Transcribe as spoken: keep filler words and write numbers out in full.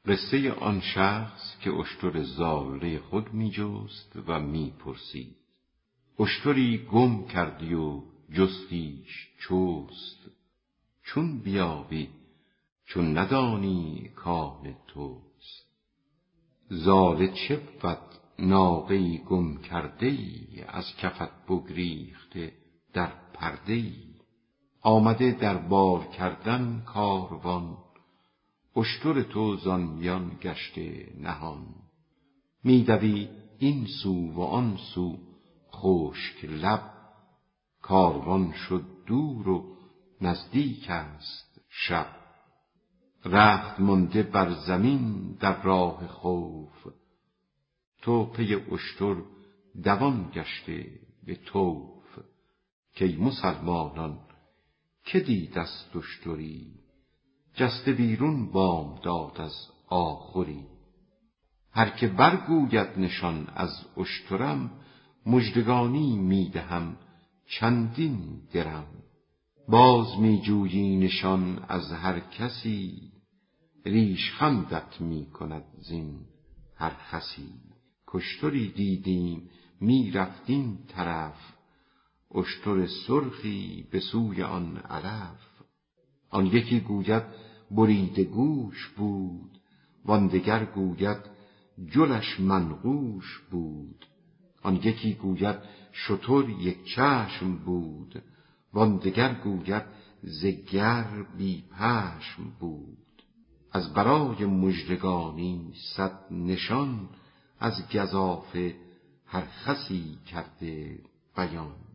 قصه آن شخص که اشتر زاله خود می جست و می پرسید: اشتری گم کردی و جستیش چست، چون بیابی چون ندانی کآن توست. زاله چه بود ناقه‌ای گم کرده‌ای، از کفت بگریخته در پرده‌ای. آمده در بار کردن کاروان، اشتر تو زان میان گشته نهان. می دوی این سو و آن سو خشک لب، کاروان شد دور و نزدیک است شب. رخت مانده بر زمین در راه خوف، تو پی اشتر دوان گشته به طوف. کای مسلمانان که دیده ست اشتری، جسته بیرون بامداد از آخری. هر که برگوید نشان از اشترم، مژدگانی می دهم چندین درم. باز می جویی نشان از هر کسی، ریش خندت می کند زین هر خسی. کاشتری دیدیم می رفت این طرف، اشتر سرخی به سوی آن علف. آن یکی گوید بریده گوش بود، وان دگر گوید جلش منقوش بود. آن یکی گوید شتر یک چشم بود، وان دگر گوید ز گر بی پشم بود. از برای مژدگانی صد نشان، از گزافه هر خسی کرده بیان.